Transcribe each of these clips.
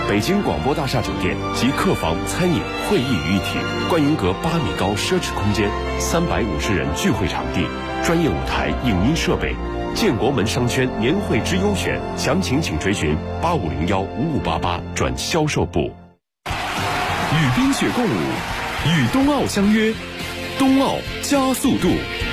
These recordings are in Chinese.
北京广播大厦酒店集客房、餐饮、会议于一体，观云阁8米高奢侈空间，350人聚会场地，专业舞台、影音设备。建国门商圈年会之优选，详情请垂询85015588转销售部。与冰雪共舞，与冬奥相约，冬奥加速度。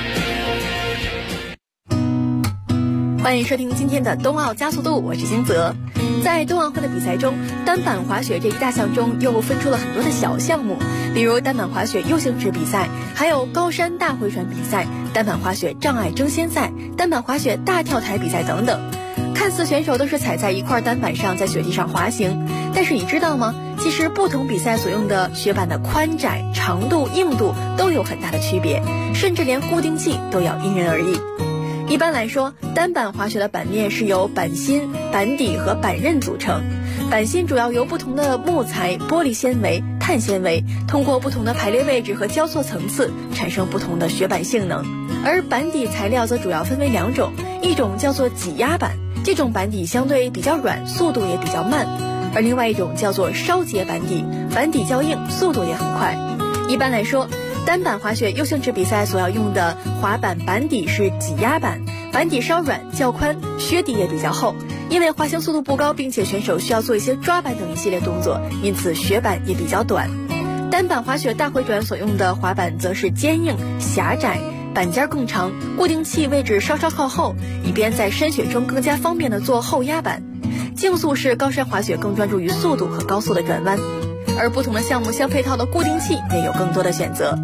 欢迎收听今天的冬奥加速度，我是金泽。在冬奥会的比赛中，单板滑雪这一大项中又分出了很多的小项目，比如单板滑雪 U 型池比赛，还有高山大回转比赛、单板滑雪障碍争先赛、单板滑雪大跳台比赛等等。看似选手都是踩在一块单板上在雪地上滑行，但是你知道吗？其实不同比赛所用的雪板的宽窄、长度、硬度都有很大的区别，甚至连固定器都要因人而异。一般来说，单板滑雪的板面是由板芯、板底和板刃组成。板芯主要由不同的木材、玻璃纤维、碳纤维，通过不同的排列位置和交错层次，产生不同的雪板性能。而板底材料则主要分为2种，一种叫做挤压板，这种板底相对比较软，速度也比较慢；而另外一种叫做烧结板底，板底较硬，速度也很快。一般来说，单板滑雪 U 型池比赛所要用的滑板板底是挤压板，板底稍软较宽，靴底也比较厚。因为滑行速度不高，并且选手需要做一些抓板等一系列动作，因此雪板也比较短。单板滑雪大回转所用的滑板则是坚硬、狭窄，板尖更长，固定器位置稍稍靠后，以便在深雪中更加方便的做后压板。竞速式高山滑雪更专注于速度和高速的转弯，而不同的项目相配套的固定器也有更多的选择。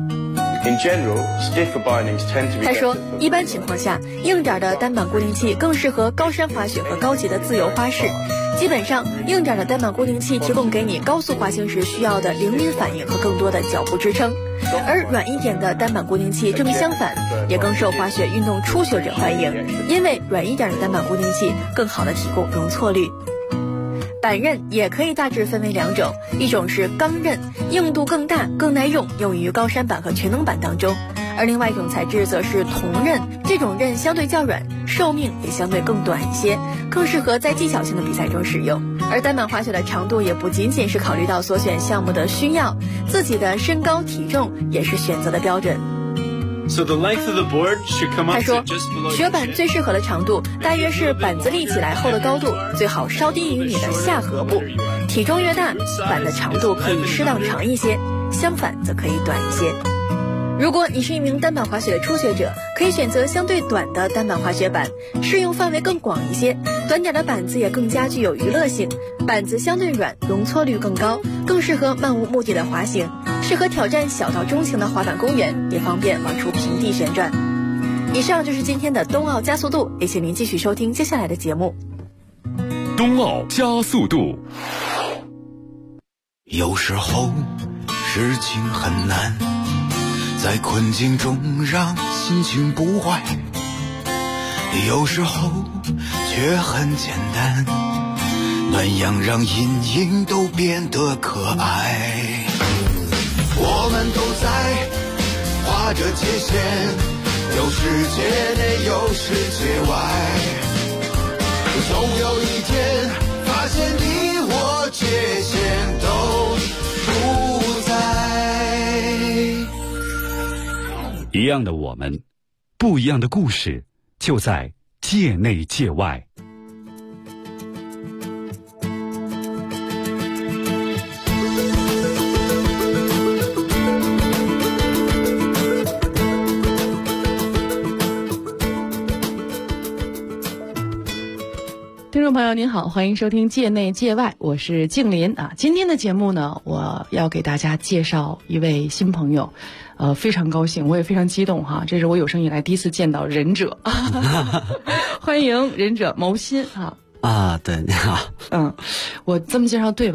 他说，一般情况下，硬点的单板固定器更适合高山滑雪和高级的自由花式。基本上，硬点的单板固定器提供给你高速滑行时需要的灵敏反应和更多的脚步支撑，而软一点的单板固定器正相反，也更受滑雪运动初学者欢迎，因为软一点的单板固定器更好的提供容错率。板刃也可以大致分为2种，一种是钢刃，硬度更大更耐用，用于高山板和全能板当中；而另外一种材质则是铜刃，这种刃相对较软，寿命也相对更短一些，更适合在技巧性的比赛中使用。而单板滑雪的长度也不仅仅是考虑到所选项目的需要，自己的身高体重也是选择的标准。他说，雪板最适合的长度大约是板子立起来后的高度，最好稍低于你的下颌部。体重越大，板的长度可以适当长一些，相反则可以短一些。如果你是一名单板滑雪的初学者，可以选择相对短的单板滑雪板，适用范围更广一些，短点的板子也更加具有娱乐性，板子相对软，容错率更高，更适合漫无目的的滑行，适合挑战小到中型的滑板公园，也方便往出平地旋转。以上就是今天的冬奥加速度，也请您继续收听接下来的节目。 冬奥加速度。 有时候事情很难，在困境中让心情不坏，有时候却很简单，暖阳让阴影都变得可爱。我们都在划着界限，有世界内有世界外，总有一天发现你我界限都不在。 一样的我们，不一样的故事，就在界内界外。 听众朋友您好，欢迎收听界内界外，我是静林啊。今天的节目呢，我要给大家介绍一位新朋友，非常高兴，我也非常激动哈，这是我有生以来第一次见到忍者，欢迎忍者牟新啊。 啊，对，你好。 我这么介绍对吧？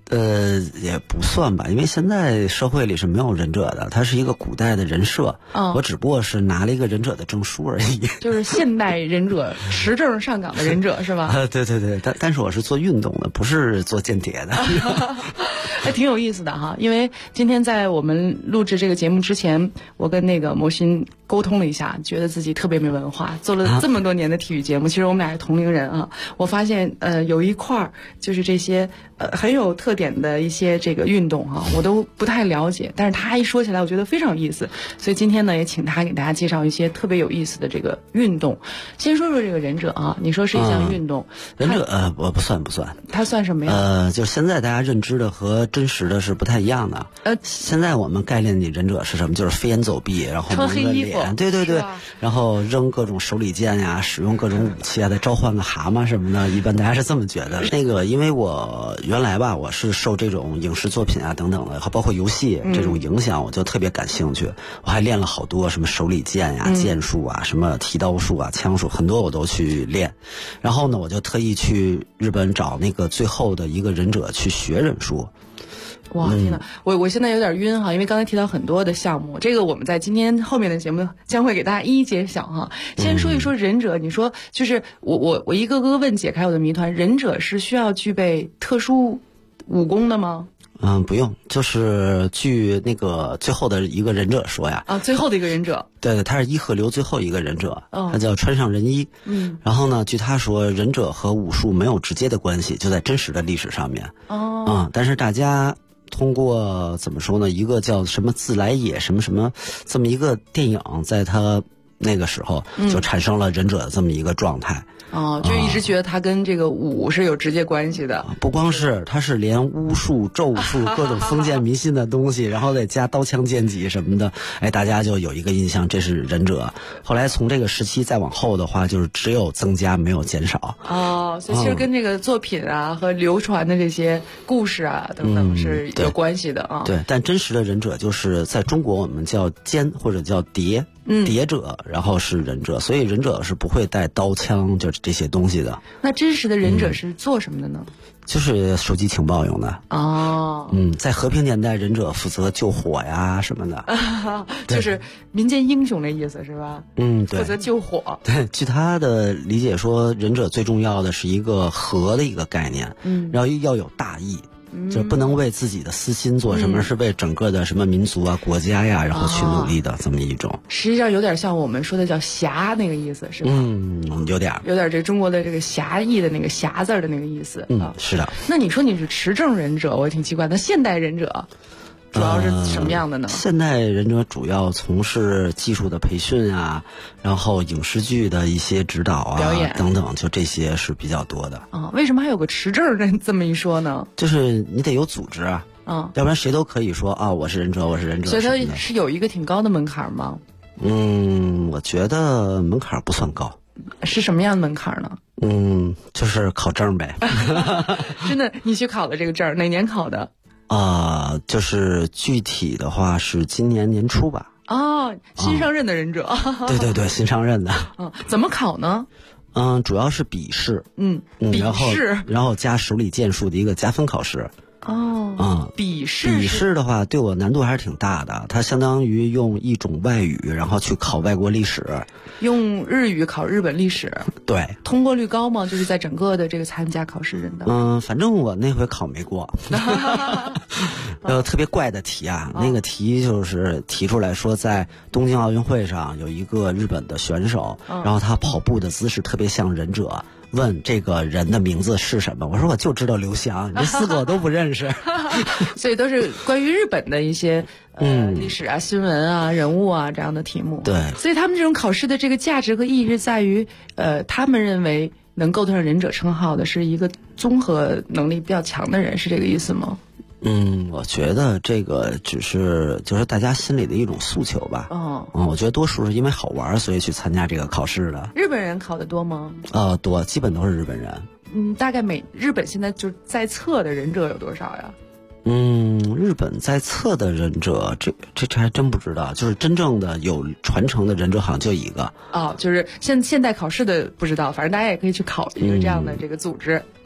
也不算吧，因为现在社会里是没有忍者的，它是一个古代的人设。我只不过是拿了一个忍者的证书而已。 就是现代忍者，持证上岗的忍者是吧？ 对对对，但是我是做运动的，不是做间谍的。 还挺有意思的哈，因为今天在我们录制这个节目之前，我跟那个某新沟通了一下，觉得自己特别没文化，做了这么多年的体育节目，其实我们俩是同龄人啊。我发现有一块儿就是这些很有特点的一些这个运动哈，我都不太了解，但是他一说起来，我觉得非常有意思，所以今天呢也请他给大家介绍一些特别有意思的这个运动。先说说这个忍者啊，你说是一项运动， 忍者不算， 它算什么呀？ 就是现在大家认知的和真实的是不太一样的。现在我们概念里忍者是什么？就是飞檐走壁，然后穿黑衣服， 对对对，然后扔各种手里剑呀，使用各种武器啊，再召唤个蛤蟆什么的，一般大家是这么觉得。那个，因为我原来吧，我是受这种影视作品啊等等的，包括游戏这种影响，我就特别感兴趣。我还练了好多什么手里剑呀、剑术啊、什么提刀术啊、枪术，很多我都去练。然后呢，我就特意去日本找那个最后的一个忍者去学忍术。 哇，天哪！我现在有点晕哈，因为刚才提到很多的项目，这个我们在今天后面的节目将会给大家一一揭晓哈。先说一说忍者，你说就是我一个个问解开我的谜团，忍者是需要具备特殊武功的吗？ 不用，就是据那个最后的一个忍者说呀， 最后的一个忍者， 对，他是伊贺流最后一个忍者，他叫川上仁一。然后呢，据他说，忍者和武术没有直接的关系，就在真实的历史上面。但是大家通过怎么说呢？一个叫什么自来也什么什么这么一个电影，在他那个时候就产生了忍者的这么一个状态。 就一直觉得它跟这个武是有直接关系的。 不光是，它是连巫术、咒术、各种封建迷信的东西，然后再加刀枪剑戟什么的，大家就有一个印象，这是忍者。后来从这个时期再往后的话，就是只有增加没有减少。 所以其实跟这个作品啊和流传的这些故事啊等等是有关系的啊。 对，但真实的忍者就是在中国我们叫奸或者叫谍。谍者，然后是忍者，所以忍者是不会带刀枪就这些东西的。 那真实的忍者是做什么的呢？ 就是收集情报用的。在和平年代，忍者负责救火呀什么的， 就是民间英雄的意思是吧？ 对， 负责救火。 对，据他的理解说，忍者最重要的是一个和的一个概念，然后要有大义。就不能为自己的私心做什么，是为整个的什么民族啊、国家呀，然后去努力的这么一种。 实际上有点像我们说的叫侠那个意思，是吧？ 有点这中国的这个侠义的那个侠字的那个意思。 是的。 那你说你是持证忍者，我也挺奇怪。那现代忍者主要是什么样的呢？ 现代忍者主要从事技术的培训啊，然后影视剧的一些指导啊、 表演等等，就这些是比较多的。 为什么还有个持证这么一说呢？ 就是你得有组织啊，要不然谁都可以说我是忍者，我是忍者。 所以它是有一个挺高的门槛吗？ 我觉得门槛不算高。 是什么样的门槛呢？ 就是考证呗。 真的，你去考了这个证，哪年考的？ 就是具体的话是今年年初吧。 新上任的忍者。 对对对，新上任的。 怎么考呢？ 主要是笔试。 笔试， 然后加手里剑术的一个加分考试。 笔试的话对我难度还是挺大的，它相当于用一种外语，然后去考外国历史， 用日语考日本历史。 对， 通过率高吗？就是在整个的这个参加考试人的。 反正我那回考没过。特别怪的题啊，那个题就是提出来说，在东京奥运会上有一个日本的选手，然后他跑步的姿势特别像忍者。问这个人的名字是什么？我说我就知道刘翔，这4个我都不认识。 所以都是关于日本的一些历史啊、新闻啊、人物啊这样的题目。 对， 所以他们这种考试的这个价值和意义是在于，他们认为能够得上忍者称号的是一个综合能力比较强的人，是这个意思吗？ 我觉得这个就是大家心里的一种诉求吧。我觉得多数是因为好玩，所以去参加这个考试的。 日本人考的多吗？ 多，基本都是日本人。 大概日本现在就是在册的忍者有多少呀？ 日本在册的忍者，这还真不知道。就是真正的有传承的忍者好像就一个。 就是现代考试的不知道，反正大家也可以去考一个这样的这个组织。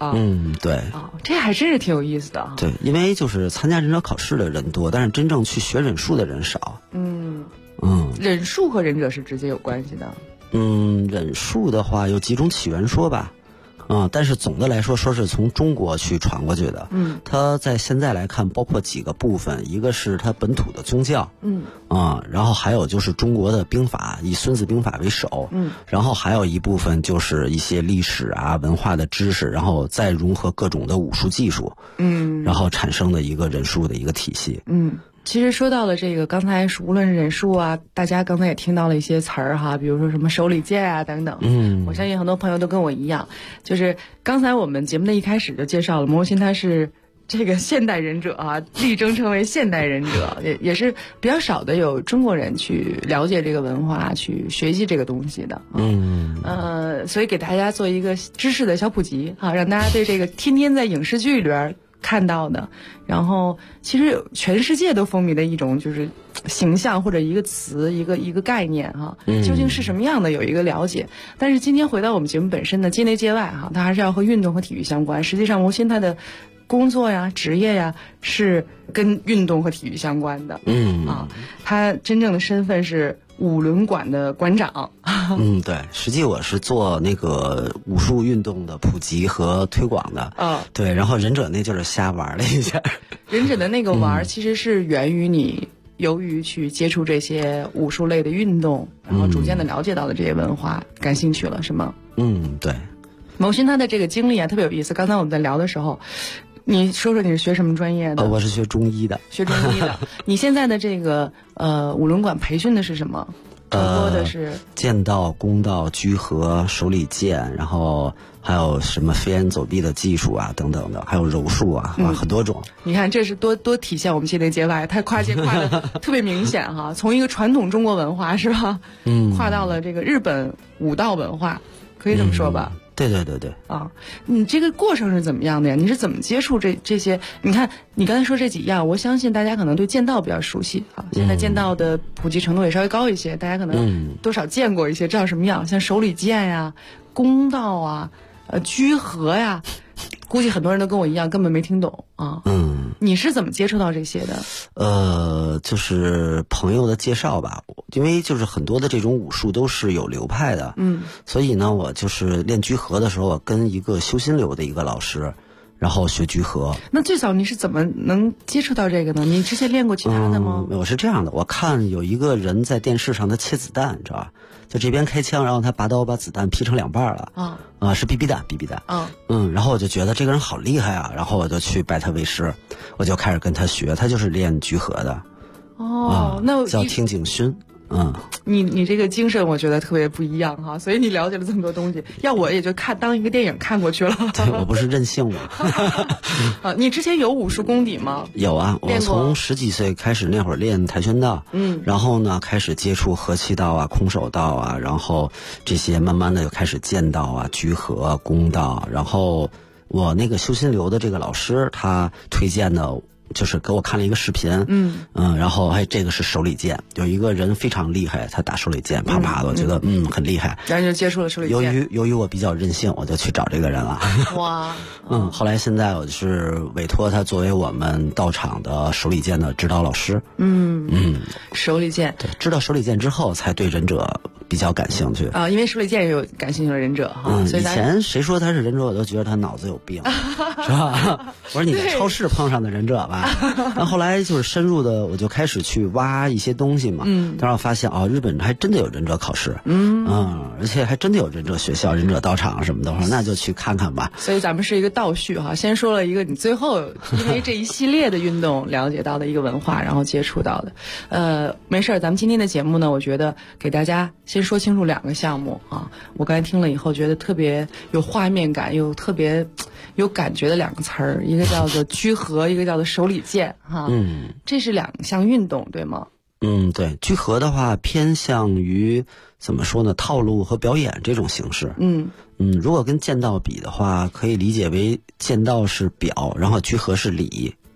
啊。 对。 这还真是挺有意思的啊。 对，因为就是参加忍者考试的人多，但是真正去学忍术的人少。 忍术和忍者是直接有关系的。 忍术的话有几种起源说吧。但是总的来说是从中国去传过去的。它在现在来看包括几个部分，一个是它本土的宗教，然后还有就是中国的兵法，以孙子兵法为首，然后还有一部分就是一些历史啊文化的知识，然后再融合各种的武术技术，然后产生的一个忍术的一个体系。 其实说到了这个，刚才无论是忍术啊，大家刚才也听到了一些词儿哈，比如说什么手里剑啊等等。我相信很多朋友都跟我一样，就是刚才我们节目的一开始就介绍了魔心他是这个现代忍者啊，力争成为现代忍者，也是比较少的有中国人去了解这个文化，去学习这个东西的。所以给大家做一个知识的小普及啊，让大家对这个天天在影视剧里边看到的，然后其实全世界都风靡的一种就是形象或者一个词一个概念哈，究竟是什么样的有一个了解。但是今天回到我们节目本身的界内界外哈，它还是要和运动和体育相关。实际上魔心他的工作呀职业呀是跟运动和体育相关的。他真正的身份是五轮馆的馆长。 对，实际我是做那个武术运动的普及和推广的。对，然后忍者那就是瞎玩了一下。 忍者的那个玩其实是源于你由于去接触这些武术类的运动，然后逐渐的了解到了这些文化，感兴趣了是吗？ 对。 某心他的这个经历啊特别有意思。刚才我们在聊的时候，你说说你是学什么专业的？ 我是学中医的。 学中医的。你现在的这个五轮馆培训的是什么？更多的是剑道、弓道、居合、手里剑，然后还有什么飞檐走壁的技术啊等等的，还有柔术啊，很多种。 你看这是多体现我们界内界外，它跨界跨的特别明显哈。从一个传统中国文化是吧，跨到了这个日本武道文化，可以这么说吧？ 对你这个过程是怎么样的呀？你是怎么接触这些？你看你刚才说这几样，我相信大家可能对剑道比较熟悉啊。现在剑道的普及程度也稍微高一些，大家可能多少见过一些，知道什么样。像手里剑呀、弓道啊、居合呀，估计很多人都跟我一样根本没听懂啊。你是怎么接触到这些的？ 就是朋友的介绍吧，因为就是很多的这种武术都是有流派的，所以呢，我就是练居合的时候，我跟一个修心流的一个老师，然后学居合。 那最早你是怎么能接触到这个呢？你之前练过其他的吗？ 我是这样的，我看有一个人在电视上他切子弹，知道吧？就这边开枪，然后他拔刀把子弹劈成两半了。是 BB 弹。然后我就觉得这个人好厉害啊，然后我就去拜他为师，我就开始跟他学，他就是练居合的。 那叫听景勋。 你这个精神我觉得特别不一样哈，所以你了解了这么多东西，要我也就当一个电影看过去了。 对，我不是任性吗？ 你之前有武术功底吗？ 有啊，我从10几岁开始那会儿练跆拳道，然后呢开始接触合气道啊、空手道啊，然后这些慢慢的就开始剑道啊、居合、弓道，然后我那个修心流的这个老师他推荐的。就是给我看了一个视频，然后这个是手里剑，有一个人非常厉害，他打手里剑，啪啪的，我觉得很厉害， 然后就接触了手里剑。 由于我比较任性，我就去找这个人了。 哇， 后来现在我就是委托他作为我们道场的手里剑的指导老师。手里剑， 对，知道手里剑之后才对忍者比较感兴趣啊，因为手里剑也有感兴趣的忍者哈。 以前谁说他是忍者，我都觉得他脑子有病，是吧？我说你在超市碰上的忍者吧。然后后来就是深入的，我就开始去挖一些东西嘛。当然我发现日本还真的有忍者考试，而且还真的有忍者学校、忍者道场什么的。我说那就去看看吧。 所以咱们是一个倒叙哈，先说了一个你最后因为这一系列的运动了解到的一个文化，然后接触到的。没事儿，咱们今天的节目呢，我觉得给大家先说清楚2个项目啊。我刚才听了以后觉得特别有画面感，又特别有感觉的2个词儿，一个叫做居合，一个叫做手里剑哈。这是2项运动对吗？ 对，居合的话偏向于怎么说呢，套路和表演这种形式。如果跟剑道比的话，可以理解为剑道是表，然后居合是礼。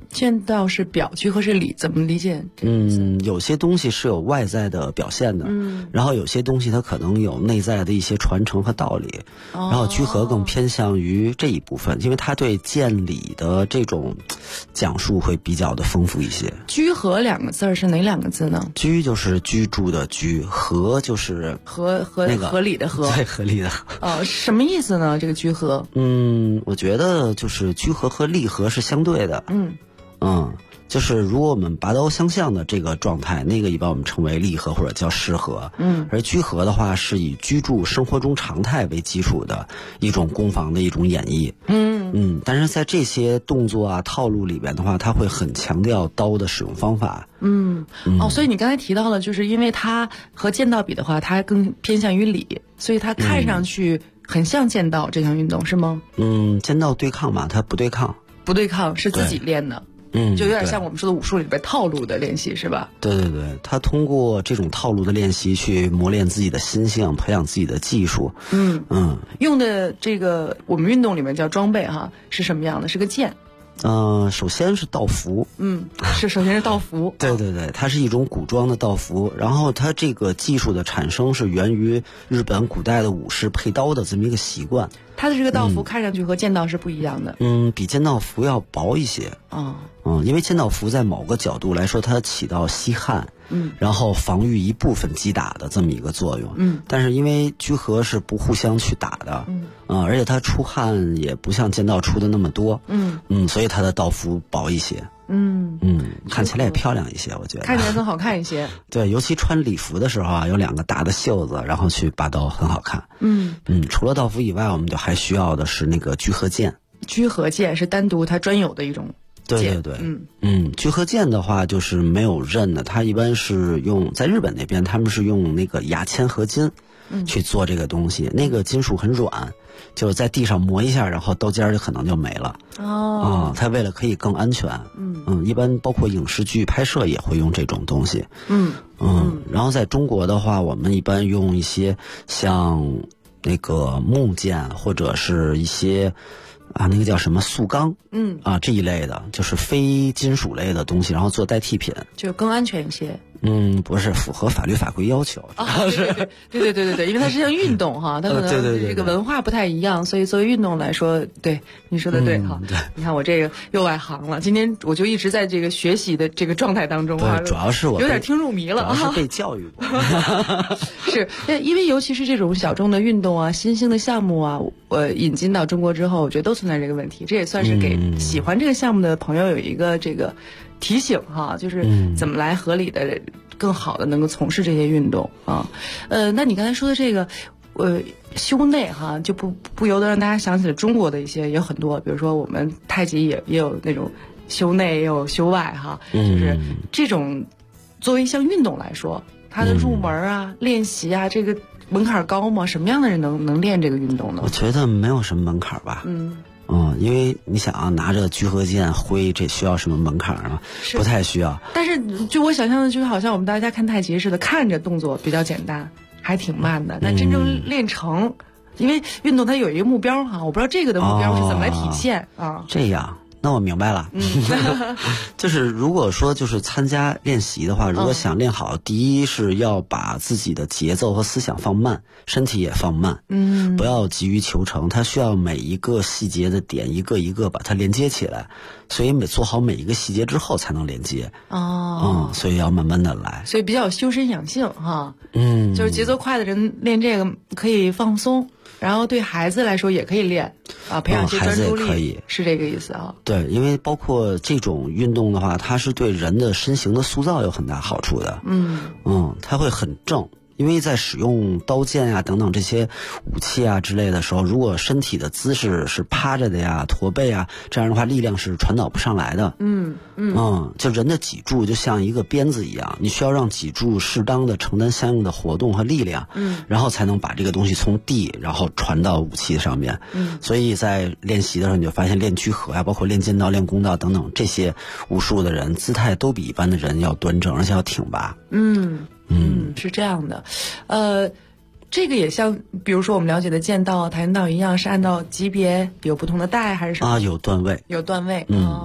剑道是表，居合是里，怎么理解？ 有些东西是有外在的表现的，然后有些东西它可能有内在的一些传承和道理，然后居合更偏向于这一部分，因为它对剑理的这种讲述会比较的丰富一些。 居合两个字是哪两个字呢？ 居就是居住的居，合就是那个合理的合， 对，合理的合。 什么意思呢？这个居合？ 我觉得就是居合和离合是相对的。就是如果我们拔刀相向的这个状态，那个一般我们称为离合或者叫失合。而居合的话是以居住生活中常态为基础的一种攻防的一种演绎。但是在这些动作啊套路里边的话，它会很强调刀的使用方法。 所以你刚才提到了，就是因为它和剑道比的话，它更偏向于理，所以它看上去很像剑道这项运动，是吗？ 剑道对抗嘛，它不对抗， 不对抗是自己练的。就有点像我们说的武术里边套路的练习，是吧？ 对对对，他通过这种套路的练习去磨练自己的心性，培养自己的技术。 用的这个我们运动里面叫装备哈，是什么样的？是个剑。 首先是道服。 首先是道服。 对对对，它是一种古装的道服，然后它这个技术的产生是源于日本古代的武士配刀的这么一个习惯。 它的这个道服看上去和剑道是不一样的。 比剑道服要薄一些。因为剑道服在某个角度来说，它起到吸汗，然后防御一部分击打的这么一个作用。但是因为居合是不互相去打的，而且它出汗也不像剑道出的那么多，所以它的道服薄一些。看起来也漂亮一些，我觉得看起来更好看一些。 对，尤其穿礼服的时候啊，有两个大的袖子，然后去拔刀很好看。除了道服以外，我们就还需要的是那个居合剑。 居合剑是单独它专有的一种剑。 对对对，居合剑的话就是没有刃的，它一般是用在日本那边他们是用那个牙签合金去做这个东西，那个金属很软，就在地上磨一下，然后刀尖就可能就没了。它为了可以更安全，一般包括影视剧拍摄也会用这种东西。然后在中国的话，我们一般用一些像那个木剑或者是一些那个叫什么塑钢，这一类的，就是非金属类的东西，然后做代替品， 就更安全一些。 不是符合法律法规要求。 对，因为它是项运动哈，它可能这个文化不太一样，所以作为运动来说，对你说的对哈。你看我这个又外行了，今天我就一直在这个学习的这个状态当中啊， 主要是我有点听入迷了， 主要是被教育过。 是因为尤其是这种小众的运动啊、新兴的项目啊，引进到中国之后，我觉得都存在这个问题，这也算是给喜欢这个项目的朋友有一个这个提醒哈，就是怎么来合理的、更好的能够从事这些运动啊。那你刚才说的这个，修内哈，就不由得让大家想起了中国的一些也有很多，比如说我们太极也有那种修内，也有修外哈，就是这种作为一项运动来说，它的入门啊、练习啊，这个门槛高吗？什么样的人能练这个运动呢？ 我觉得没有什么门槛吧。因为你想啊，拿着居合剑挥，这需要什么门槛吗？不太需要。 但是就我想象的，就好像我们大家看太极似的，看着动作比较简单，还挺慢的。但真正练成，因为运动它有一个目标哈，我不知道这个的目标是怎么来体现啊。 这样。那我明白了，就是如果说就是参加练习的话，如果想练好，第一是要把自己的节奏和思想放慢，身体也放慢，不要急于求成，它需要每一个细节的点一个一个把它连接起来，所以做好每一个细节之后才能连接。所以要慢慢的来， 所以比较修身养性哈。就是节奏快的人练这个可以放松。然后对孩子来说也可以练培养一些专注力， 孩子也可以， 是这个意思啊。 对，因为包括这种运动的话，它是对人的身形的塑造有很大好处的。它会很正。因为在使用刀剑呀等等这些武器啊之类的时候，如果身体的姿势是趴着的呀、驼背啊，这样的话力量是传导不上来的。就人的脊柱就像一个鞭子一样，你需要让脊柱适当的承担相应的活动和力量，然后才能把这个东西从地然后传到武器上面。所以在练习的时候，你就发现练居合呀，包括练剑道、练弓道等等这些武术的人，姿态都比一般的人要端正，而且要挺拔。 是这样的，这个也像，比如说我们了解的剑道、跆拳道一样，是按照级别有不同的带还是什么？ 有段位， 有段位。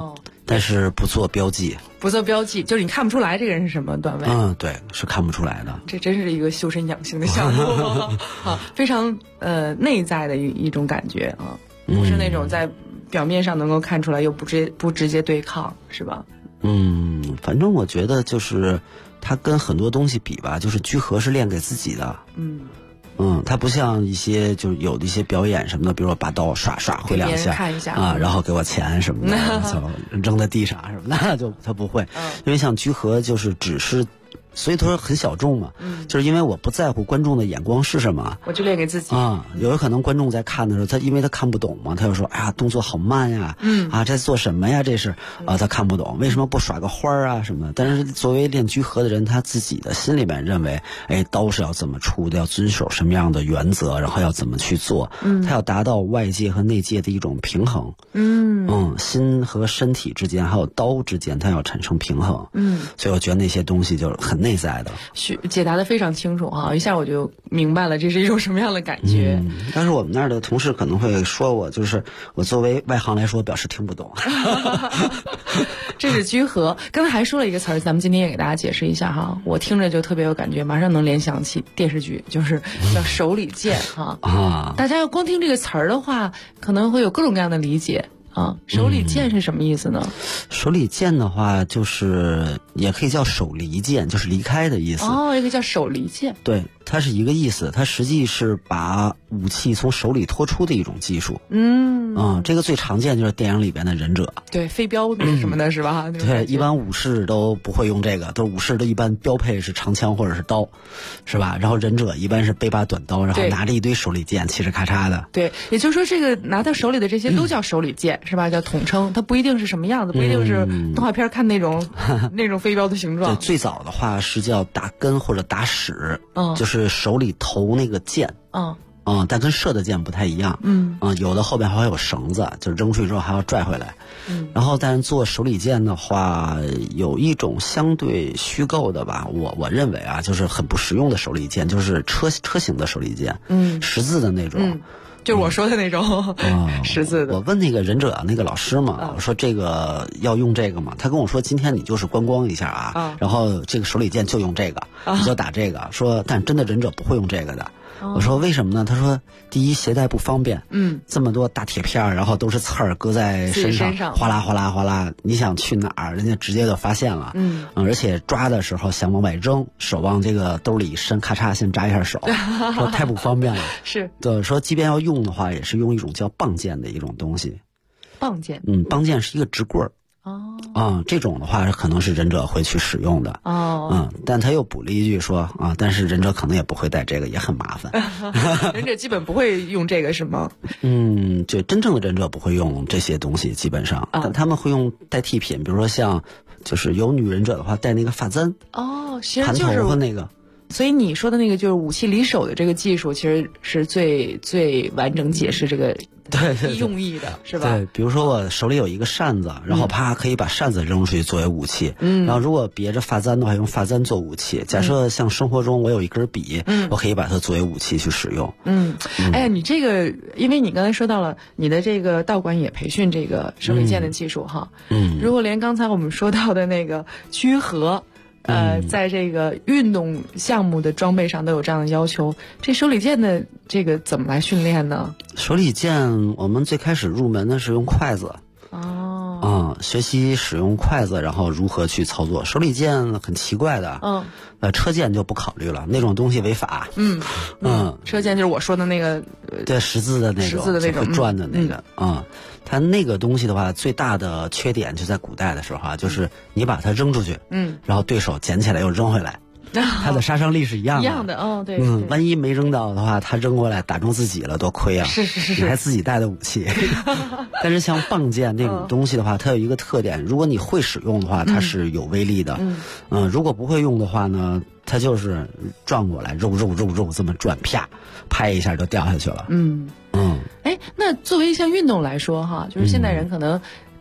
但是不做标记。 不做标记，就是你看不出来这个人是什么段位。 对，是看不出来的。 这真是一个修身养性的项目啊，非常内在的一种感觉啊，不是那种在表面上能够看出来又不直接对抗，是吧？ 反正我觉得就是它跟很多东西比吧，就是居合是练给自己的。它不像一些就是有的一些表演什么的，比如说把刀刷挥两下， 看一下啊，然后给我钱什么的，扔在地上什么的，就他不会，因为像居合就是只是。所以他说很小众嘛，就是因为我不在乎观众的眼光是什么， 我就练给自己啊。有可能观众在看的时候，因为他看不懂嘛，他就说：“哎呀，动作好慢呀，这在做什么呀？这是他看不懂，为什么不耍个花啊什么的？”但是作为练居合的人，他自己的心里面认为，刀是要怎么出的，要遵守什么样的原则，然后要怎么去做，他要达到外界和内界的一种平衡，心和身体之间还有刀之间，它要产生平衡，所以我觉得那些东西就是很内在的。 解答的非常清楚哈，一下我就明白了这是一种什么样的感觉。 但是我们那儿的同事可能会说我，就是我作为外行来说，表示听不懂。 这是居合，刚才还说了一个词儿，咱们今天也给大家解释一下哈。我听着就特别有感觉，马上能联想起电视剧，就是叫手里剑哈。大家要光听这个词儿的话，可能会有各种各样的理解。手里剑是什么意思呢？ 手里剑的话，就是也可以叫手离剑，就是离开的意思。 也可以叫手离剑。对， 它是一个意思，它实际是把武器从手里拖出的一种技术。这个最常见就是电影里边的忍者， 对，飞镖什么的是吧？ 对，一般武士都不会用这个，都武士都一般标配是长枪或者是刀，是吧？然后忍者一般是背把短刀，然后拿着一堆手里剑，嘁哧咔嚓的。 对，也就是说，这个拿到手里的这些都叫手里剑，是吧？叫统称，它不一定是什么样子，不一定是动画片看那种飞镖的形状。 对，最早的话是叫打根或者打矢，就是手里投那个剑。但跟射的箭不太一样。有的后边还会有绳子，就是扔出去之后还要拽回来。然后但是做手里剑的话，有一种相对虚构的吧，我认为啊，就是很不实用的手里剑，就是车型的手里剑，十字的那种。 就是我说的那种十字的。 我问那个忍者那个老师嘛，我说这个要用这个吗？他跟我说今天你就是观光一下啊，然后这个手里剑就用这个，你就打这个。说但真的忍者不会用这个的。我说为什么呢？他说第一携带不方便，这么多大铁片，然后都是刺儿搁在身上，哗啦哗啦哗啦，你想去哪儿，人家直接就发现了。而且抓的时候想往外扔，手往这个兜里一伸，咔嚓先扎一下手，说太不方便了。 是对，说即便要用的话，也是用一种叫棒剑的一种东西。 棒剑， 棒剑是一个直棍儿。这种的话可能是忍者会去使用的。但他又补了一句说但是忍者可能也不会带这个，也很麻烦。 忍者基本不会用这个是吗？ 就真正的忍者不会用这些东西，基本上，但他们会用代替品，比如说像就是有女忍者的话带那个发簪。 其实就是盘头和那个。 所以你说的那个就是武器离手的这个技术，其实是最完整解释这个用意的，是吧？ 对，比如说我手里有一个扇子，然后啪可以把扇子扔出去作为武器。然后如果别着发簪的话，用发簪做武器。假设像生活中我有一根笔，我可以把它作为武器去使用。 哎呀，你这个，因为你刚才说到了你的这个道馆也培训这个手里剑的技术哈。如果连刚才我们说到的那个居合。在这个运动项目的装备上都有这样的要求，这手里剑的这个怎么来训练呢？ 手里剑我们最开始入门的是用筷子。学习使用筷子，然后如何去操作。手里剑很奇怪的。车剑就不考虑了，那种东西违法。 车剑就是我说的那个对，十字的那种会转的那个。它那个东西的话，最大的缺点就在古代的时候就是你把它扔出去，然后对手捡起来又扔回来。它的杀伤力是一样的。 对。 万一没扔到的话，他扔过来打中自己了，多亏啊！ 是。 你还自己带的武器。但是像棒剑这种东西的话，它有一个特点，如果你会使用的话，它是有威力的。如果不会用的话呢，它就是转过来，肉这么转，啪，拍一下就掉下去了。 那作为一项运动来说哈，就是现代人可能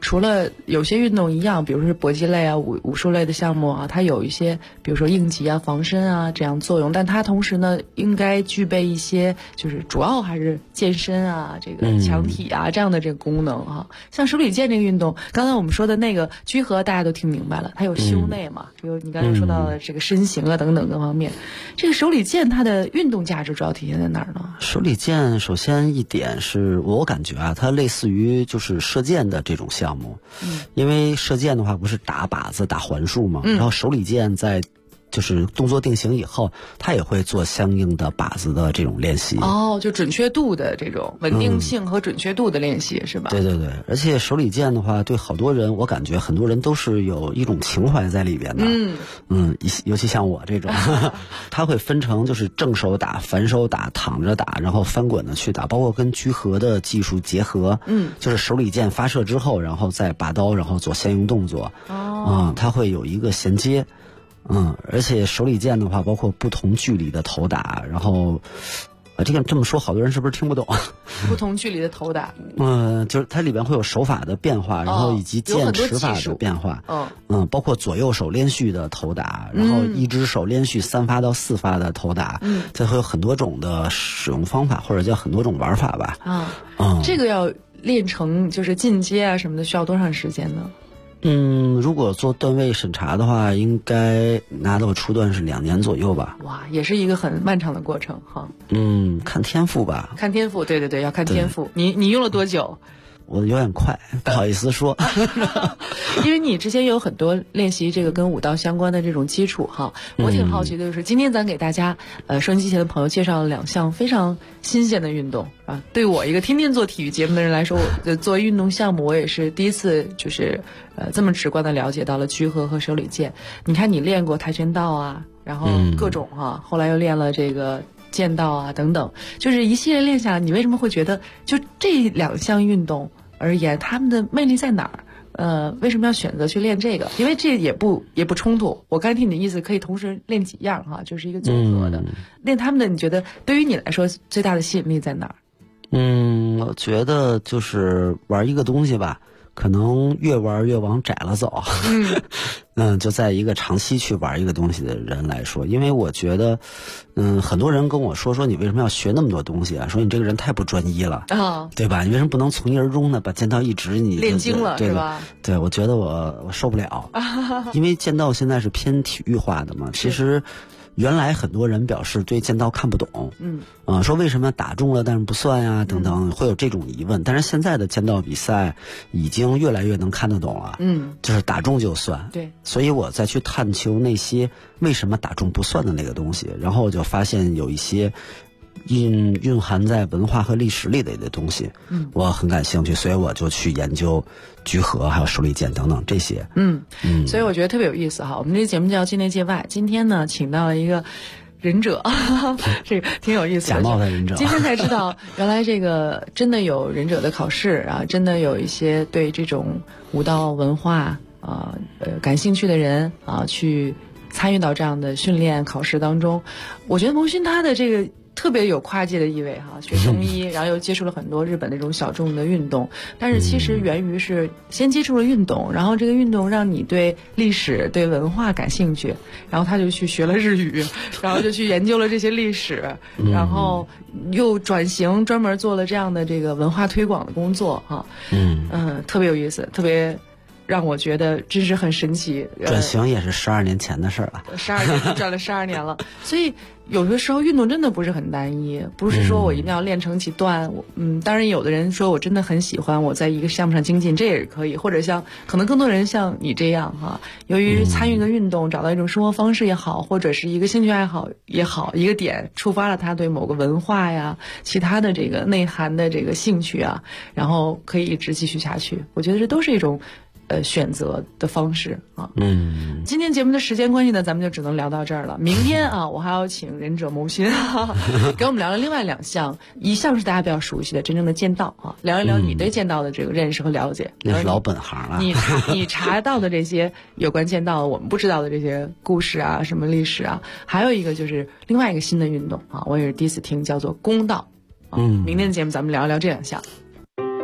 除了有些运动一样，比如说是搏击类啊、武术类的项目啊，它有一些比如说应急啊、防身啊这样作用，但它同时呢应该具备一些就是主要还是健身啊、这个强体啊这样的这个功能啊。像手里剑这个运动，刚才我们说的那个居合大家都听明白了，它有修内嘛，比如你刚才说到的这个身形啊等等各方面。这个手里剑它的运动价值主要体现在哪儿呢？ 手里剑首先一点是我感觉啊，它类似于就是射箭的这种项目，因为射箭的话不是打靶子打环数嘛，然后手里剑在就是动作定型以后，它也会做相应的靶子的这种练习。 哦，就准确度的这种稳定性和准确度的练习，是吧？ 对对对，而且手里剑的话，对好多人，我感觉很多人都是有一种情怀在里边的。尤其像我这种，它会分成就是正手打、反手打、躺着打，然后翻滚的去打，包括跟居合的技术结合。就是手里剑发射之后，然后再拔刀，然后做相应动作。它会有一个衔接。而且手里剑的话，包括不同距离的投打，然后，这么说，好多人是不是听不懂？ 不同距离的投打， 就是它里边会有手法的变化，然后以及剑持法的变化，包括左右手连续的投打，然后一只手连续3发到4发的投打，这会有很多种的使用方法，或者叫很多种玩法吧。 这个要练成就是进阶啊什么的，需要多长时间呢？ 如果做段位审查的话，应该拿到初段是2年左右吧。 哇，也是一个很漫长的过程哈。 看天赋吧。 看天赋，对对对，要看天赋。你用了多久？ 我有点快，不好意思说。 因为你之前有很多练习这个跟武道相关的这种基础哈，我挺好奇的就是今天咱给大家收音机前的朋友介绍了2项非常新鲜的运动啊。对我一个天天做体育节目的人来说，我作为运动项目，我也是第一次就是这么直观的了解到了居合和手里剑。你看你练过跆拳道啊，然后各种后来又练了这个剑道啊等等，就是一系列练下来，你为什么会觉得就这2项运动而言，他们的魅力在哪儿？为什么要选择去练这个？因为这也不冲突。我刚听你的意思，可以同时练几样哈，就是一个综合的。练他们的，你觉得对于你来说最大的吸引力在哪儿？ 我觉得就是玩一个东西吧，可能越玩越往窄了走。就在一个长期去玩一个东西的人来说，因为我觉得，很多人跟我说你为什么要学那么多东西啊？说你这个人太不专一了，对吧？你为什么不能从一而终呢？把剑道一直你练精了，是吧？对， 我觉得我受不了，因为剑道现在是偏体育化的嘛，其实。原来很多人表示对剑道看不懂，说为什么打中了但是不算呀，等等，会有这种疑问。但是现在的剑道比赛已经越来越能看得懂了，就是打中就算。 对， 所以我再去探求那些为什么打中不算的那个东西，然后我就发现有一些蕴含在文化和历史里的东西，我很感兴趣，所以我就去研究居合还有手里剑等等这些。 所以我觉得特别有意思哈。我们这个节目叫界内界外，今天呢请到了一个忍者，这个挺有意思的。 假冒的忍者， 今天才知道原来这个真的有忍者的考试啊，真的有一些对这种武道文化感兴趣的人啊，去参与到这样的训练考试当中。我觉得蒙勋他的这个特别有跨界的意味哈，学中医，然后又接触了很多日本那种小众的运动，但是其实源于是先接触了运动，然后这个运动让你对历史、对文化感兴趣，然后他就去学了日语，然后就去研究了这些历史，然后又转型专门做了这样的这个文化推广的工作哈，特别有意思，特别让我觉得真是很神奇。 转型也是12年前的事了 ，12年转了12年了，所以有的时候运动真的不是很单一，不是说我一定要练成几段。当然有的人说我真的很喜欢我在一个项目上精进，这也是可以，或者像可能更多人像你这样哈，由于参与一个运动，找到一种生活方式也好，或者是一个兴趣爱好也好，一个点触发了他对某个文化呀、其他的这个内涵的这个兴趣啊，然后可以一直继续下去。我觉得这都是一种选择的方式啊。今天节目的时间关系呢，咱们就只能聊到这儿了。明天啊，我还要请忍者谋勋给我们聊聊另外2项，一项是大家比较熟悉的真正的剑道啊，聊一聊你对剑道的这个认识和了解。 那是老本行了。 你查到的这些有关剑道我们不知道的这些故事啊，什么历史啊，还有一个就是另外一个新的运动啊，我也是第一次听，叫做弓道啊。明天的节目咱们聊一聊这2项。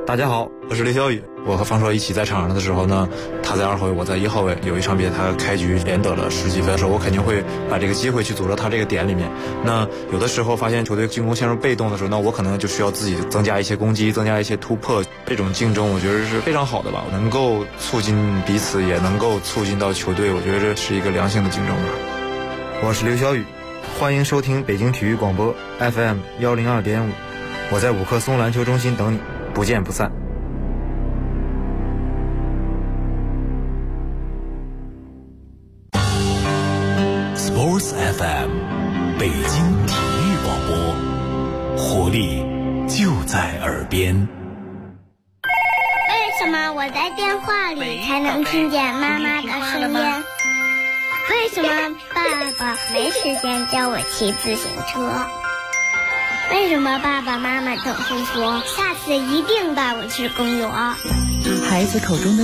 大家好，我是刘小雨。我和方硕一起在场上的时候呢，他在2号位，我在1号位。有一场比赛，他开局连得了10几分的时候，我肯定会把这个机会去组织他这个点里面。那有的时候发现球队进攻陷入被动的时候，那我可能就需要自己增加一些攻击，增加一些突破。这种竞争我觉得是非常好的吧，能够促进彼此，也能够促进到球队，我觉得这是一个良性的竞争吧。 我是刘小雨，欢迎收听北京体育广播 FM 102.5，我在5棵松篮球中心等你，不见不散。 Sports FM， 北京体育广播，活力就在耳边。 为什么我在电话里才能听见妈妈的声音？为什么爸爸没时间教我骑自行车？为什么爸爸妈妈总是说下次一定带我去公园？ 孩子口中的